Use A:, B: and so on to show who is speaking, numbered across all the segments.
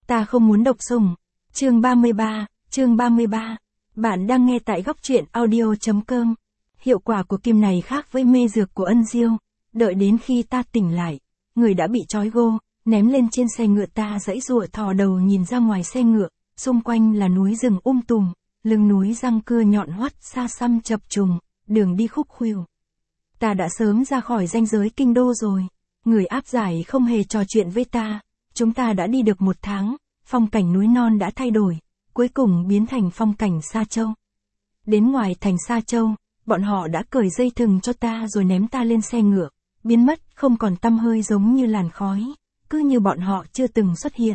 A: Ta không muốn độc sủng. Chương 33. Bạn đang nghe tại góc truyện audio.com. Hiệu quả của kim này khác với mê dược của Ân Diêu. Đợi đến khi ta tỉnh lại, người đã bị trói gô, ném lên trên xe ngựa. Ta giãy giụa thò đầu nhìn ra ngoài xe ngựa, xung quanh là núi rừng tùm, lưng núi răng cưa nhọn hoắt xa xăm chập trùng, đường đi khúc khuỷu. Ta đã sớm ra khỏi ranh giới kinh đô rồi. Người áp giải không hề trò chuyện với ta. Chúng ta đã đi được 1 tháng, phong cảnh núi non đã thay đổi, cuối cùng biến thành phong cảnh Sa Châu. Đến ngoài thành Sa Châu, bọn họ đã cởi dây thừng cho ta rồi ném ta lên xe ngựa, biến mất không còn tăm hơi giống như làn khói, cứ như bọn họ chưa từng xuất hiện.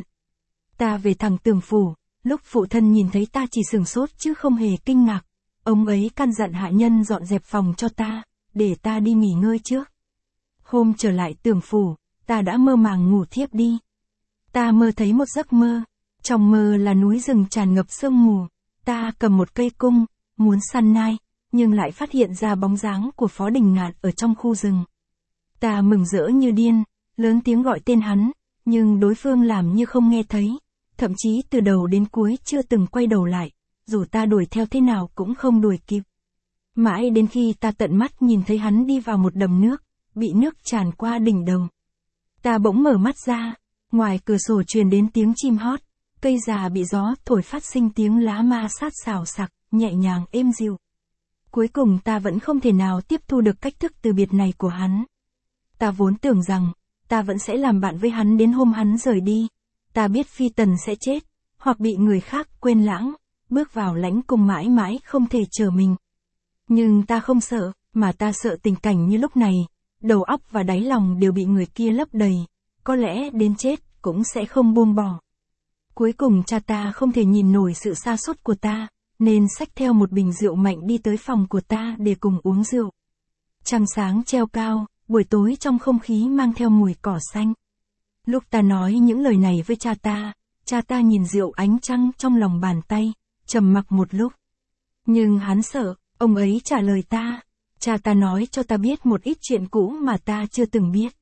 A: Ta về thẳng Tường phủ, lúc phụ thân nhìn thấy ta chỉ sửng sốt chứ không hề kinh ngạc. Ông ấy căn dặn hạ nhân dọn dẹp phòng cho ta, để ta đi nghỉ ngơi trước. Hôm trở lại Tường phủ, ta đã mơ màng ngủ thiếp đi. Ta mơ thấy một giấc mơ, trong mơ là núi rừng tràn ngập sương mù, ta cầm một cây cung, muốn săn nai, nhưng lại phát hiện ra bóng dáng của Phó Đình Ngạn ở trong khu rừng. Ta mừng rỡ như điên, lớn tiếng gọi tên hắn, nhưng đối phương làm như không nghe thấy, thậm chí từ đầu đến cuối chưa từng quay đầu lại, dù ta đuổi theo thế nào cũng không đuổi kịp. Mãi đến khi ta tận mắt nhìn thấy hắn đi vào một đầm nước, bị nước tràn qua đỉnh đầu. Ta bỗng mở mắt ra, ngoài cửa sổ truyền đến tiếng chim hót, cây già bị gió thổi phát sinh tiếng lá ma sát xào xạc, nhẹ nhàng êm dịu. Cuối cùng ta vẫn không thể nào tiếp thu được cách thức từ biệt này của hắn. Ta vốn tưởng rằng, ta vẫn sẽ làm bạn với hắn đến hôm hắn rời đi. Ta biết Phi Tần sẽ chết, hoặc bị người khác quên lãng, bước vào lãnh cung mãi mãi không thể chờ mình. Nhưng ta không sợ, mà ta sợ tình cảnh như lúc này, đầu óc và đáy lòng đều bị người kia lấp đầy, có lẽ đến chết cũng sẽ không buông bỏ. Cuối cùng cha ta không thể nhìn nổi sự sa sút của ta, nên xách theo một bình rượu mạnh đi tới phòng của ta để cùng uống rượu. Trăng sáng treo cao, buổi tối trong không khí mang theo mùi cỏ xanh. Lúc ta nói những lời này với cha ta nhìn rượu ánh trăng trong lòng bàn tay, trầm mặc một lúc. Nhưng hắn sợ, ông ấy trả lời ta. Cha ta nói cho ta biết một ít chuyện cũ mà ta chưa từng biết.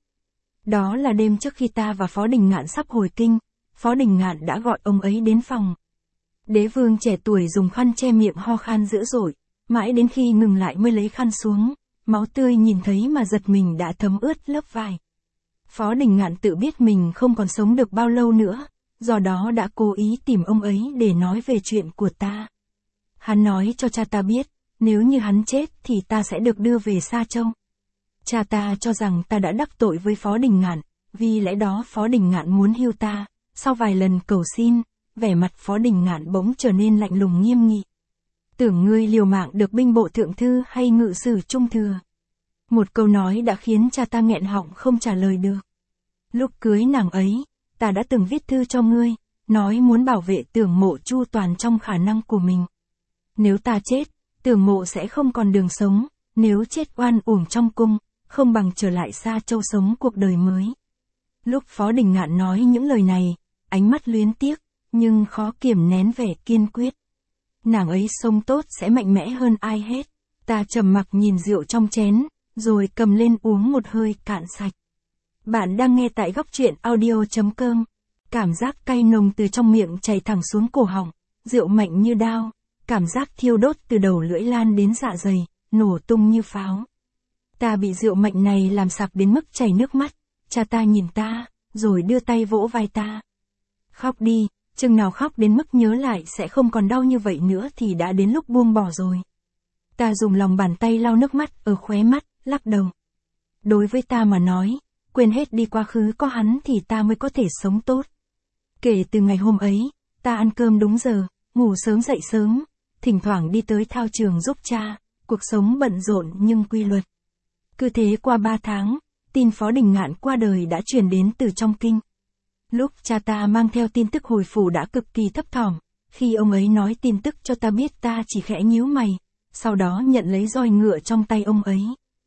A: Đó là đêm trước khi ta và Phó Đình Ngạn sắp hồi kinh, Phó Đình Ngạn đã gọi ông ấy đến phòng. Đế vương trẻ tuổi dùng khăn che miệng ho khan dữ dội, mãi đến khi ngừng lại mới lấy khăn xuống, máu tươi nhìn thấy mà giật mình đã thấm ướt lớp vải. Phó Đình Ngạn tự biết mình không còn sống được bao lâu nữa, do đó đã cố ý tìm ông ấy để nói về chuyện của ta. Hắn nói cho cha ta biết, nếu như hắn chết thì ta sẽ được đưa về Sa Châu. Cha ta cho rằng ta đã đắc tội với Phó Đình Ngạn, vì lẽ đó Phó Đình Ngạn muốn hưu ta. Sau vài lần cầu xin, vẻ mặt Phó Đình Ngạn bỗng trở nên lạnh lùng nghiêm nghị. Tưởng ngươi liều mạng được binh bộ thượng thư hay ngự sử trung thừa? Một câu nói đã khiến cha ta nghẹn họng không trả lời được. Lúc cưới nàng ấy, ta đã từng viết thư cho ngươi, nói muốn bảo vệ Tưởng Mộ chu toàn trong khả năng của mình. Nếu ta chết, Tưởng Mộ sẽ không còn đường sống, nếu chết oan uổng trong cung, không bằng trở lại Sa Châu sống cuộc đời mới. Lúc Phó Đình Ngạn nói những lời này, ánh mắt luyến tiếc, nhưng khó kiềm nén vẻ kiên quyết. Nàng ấy sống tốt sẽ mạnh mẽ hơn ai hết. Ta trầm mặc nhìn rượu trong chén, rồi cầm lên uống một hơi cạn sạch. Bạn đang nghe tại góc truyện audio.com. Cảm giác cay nồng từ trong miệng chảy thẳng xuống cổ họng, rượu mạnh như đao, cảm giác thiêu đốt từ đầu lưỡi lan đến dạ dày, nổ tung như pháo. Ta bị rượu mạnh này làm sặc đến mức chảy nước mắt. Cha ta nhìn ta, rồi đưa tay vỗ vai ta. Khóc đi, chừng nào khóc đến mức nhớ lại sẽ không còn đau như vậy nữa thì đã đến lúc buông bỏ rồi. Ta dùng lòng bàn tay lau nước mắt ở khóe mắt, lắc đầu. Đối với ta mà nói, quên hết đi quá khứ có hắn thì ta mới có thể sống tốt. Kể từ ngày hôm ấy, ta ăn cơm đúng giờ, ngủ sớm dậy sớm, thỉnh thoảng đi tới thao trường giúp cha, cuộc sống bận rộn nhưng quy luật. Cứ thế qua 3 tháng, tin Phó Đình Ngạn qua đời đã truyền đến từ trong kinh. Lúc cha ta mang theo tin tức hồi phủ đã cực kỳ thấp thỏm, khi ông ấy nói tin tức cho ta biết ta chỉ khẽ nhíu mày, sau đó nhận lấy roi ngựa trong tay ông ấy.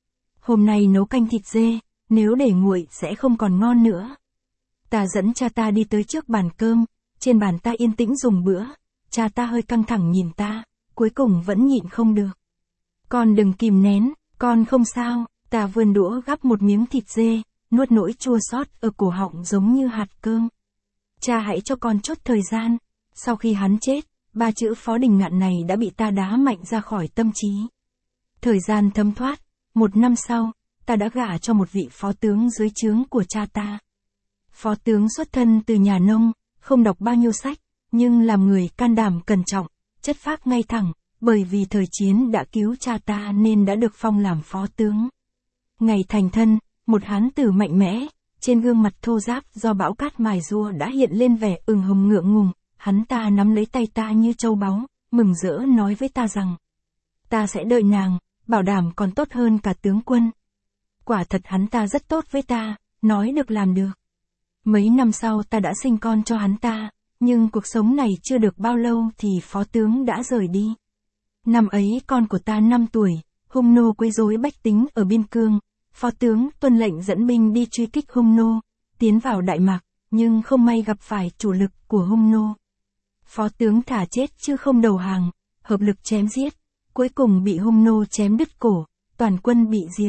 A: Hôm nay nấu canh thịt dê, nếu để nguội sẽ không còn ngon nữa. Ta dẫn cha ta đi tới trước bàn cơm, trên bàn ta yên tĩnh dùng bữa, cha ta hơi căng thẳng nhìn ta, cuối cùng vẫn nhịn không được. Con đừng kìm nén, con không sao. Ta vươn đũa gắp một miếng thịt dê, nuốt nỗi chua xót ở cổ họng giống như hạt cơm. Cha hãy cho con chút thời gian. Sau khi hắn chết, 3 chữ Phó Đình Ngạn này đã bị ta đá mạnh ra khỏi tâm trí. Thời gian thấm thoát, 1 năm sau, ta đã gả cho một vị phó tướng dưới trướng của cha ta. Phó tướng xuất thân từ nhà nông, không đọc bao nhiêu sách, nhưng làm người can đảm cẩn trọng, chất phác ngay thẳng, bởi vì thời chiến đã cứu cha ta nên đã được phong làm phó tướng. Ngày thành thân, một hán tử mạnh mẽ, trên gương mặt thô ráp do bão cát mài rua đã hiện lên vẻ ửng hồng ngượng ngùng, hắn ta nắm lấy tay ta như châu báu, mừng rỡ nói với ta rằng, ta sẽ đợi nàng, bảo đảm còn tốt hơn cả tướng quân. Quả thật hắn ta rất tốt với ta, nói được làm được. Mấy năm sau ta đã sinh con cho hắn ta, nhưng cuộc sống này chưa được bao lâu thì phó tướng đã rời đi. Năm ấy con của ta 5 tuổi, hung nô quấy rối bách tính ở biên cương, phó tướng tuân lệnh dẫn binh đi truy kích hung nô, tiến vào Đại Mạc, nhưng không may gặp phải chủ lực của hung nô. Phó tướng thả chết chứ không đầu hàng, hợp lực chém giết, cuối cùng bị hung nô chém đứt cổ, toàn quân bị diệt.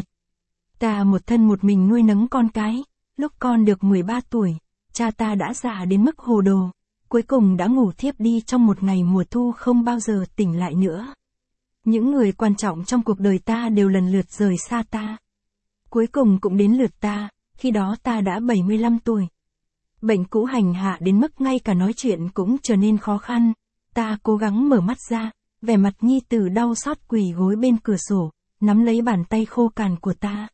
A: Ta một thân một mình nuôi nấng con cái, lúc con được 13 tuổi, cha ta đã già đến mức hồ đồ, cuối cùng đã ngủ thiếp đi trong một ngày mùa thu không bao giờ tỉnh lại nữa. Những người quan trọng trong cuộc đời ta đều lần lượt rời xa ta. Cuối cùng cũng đến lượt ta, khi đó ta đã 75 tuổi. Bệnh cũ hành hạ đến mức ngay cả nói chuyện cũng trở nên khó khăn, ta cố gắng mở mắt ra, vẻ mặt nhi tử đau xót quỳ gối bên cửa sổ, nắm lấy bàn tay khô cằn của ta.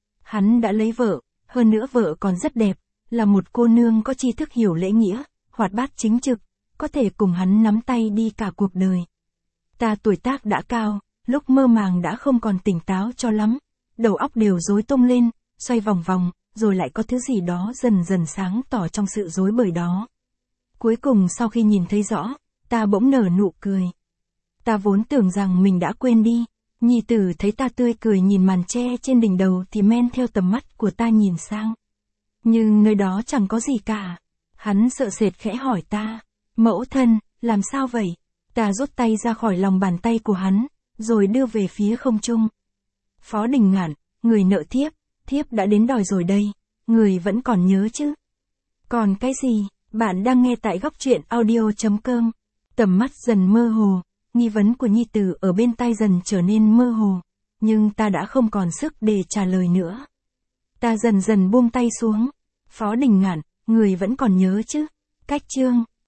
A: Hắn đã lấy vợ, hơn nữa vợ còn rất đẹp, là một cô nương có tri thức hiểu lễ nghĩa, hoạt bát chính trực, có thể cùng hắn nắm tay đi cả cuộc đời. Ta tuổi tác đã cao, lúc mơ màng đã không còn tỉnh táo cho lắm, đầu óc đều rối tung lên, xoay vòng vòng, rồi lại có thứ gì đó dần dần sáng tỏ trong sự rối bời đó. Cuối cùng sau khi nhìn thấy rõ, ta bỗng nở nụ cười. Ta vốn tưởng rằng mình đã quên đi, nhi tử thấy ta tươi cười nhìn màn tre trên đỉnh đầu thì men theo tầm mắt của ta nhìn sang. Nhưng nơi đó chẳng có gì cả. Hắn sợ sệt khẽ hỏi ta, mẫu thân, làm sao vậy? Ta rút tay ra khỏi lòng bàn tay của hắn, rồi đưa về phía không trung. Phó Đình Ngạn, người nợ thiếp đã đến đòi rồi đây, người vẫn còn nhớ chứ? Còn cái gì? Bạn đang nghe tại góc truyện audio.com. Tầm mắt dần mơ hồ, nghi vấn của nhi tử ở bên tai dần trở nên mơ hồ, nhưng ta đã không còn sức để trả lời nữa. Ta dần dần buông tay xuống. Phó Đình Ngạn, người vẫn còn nhớ chứ? Cách chương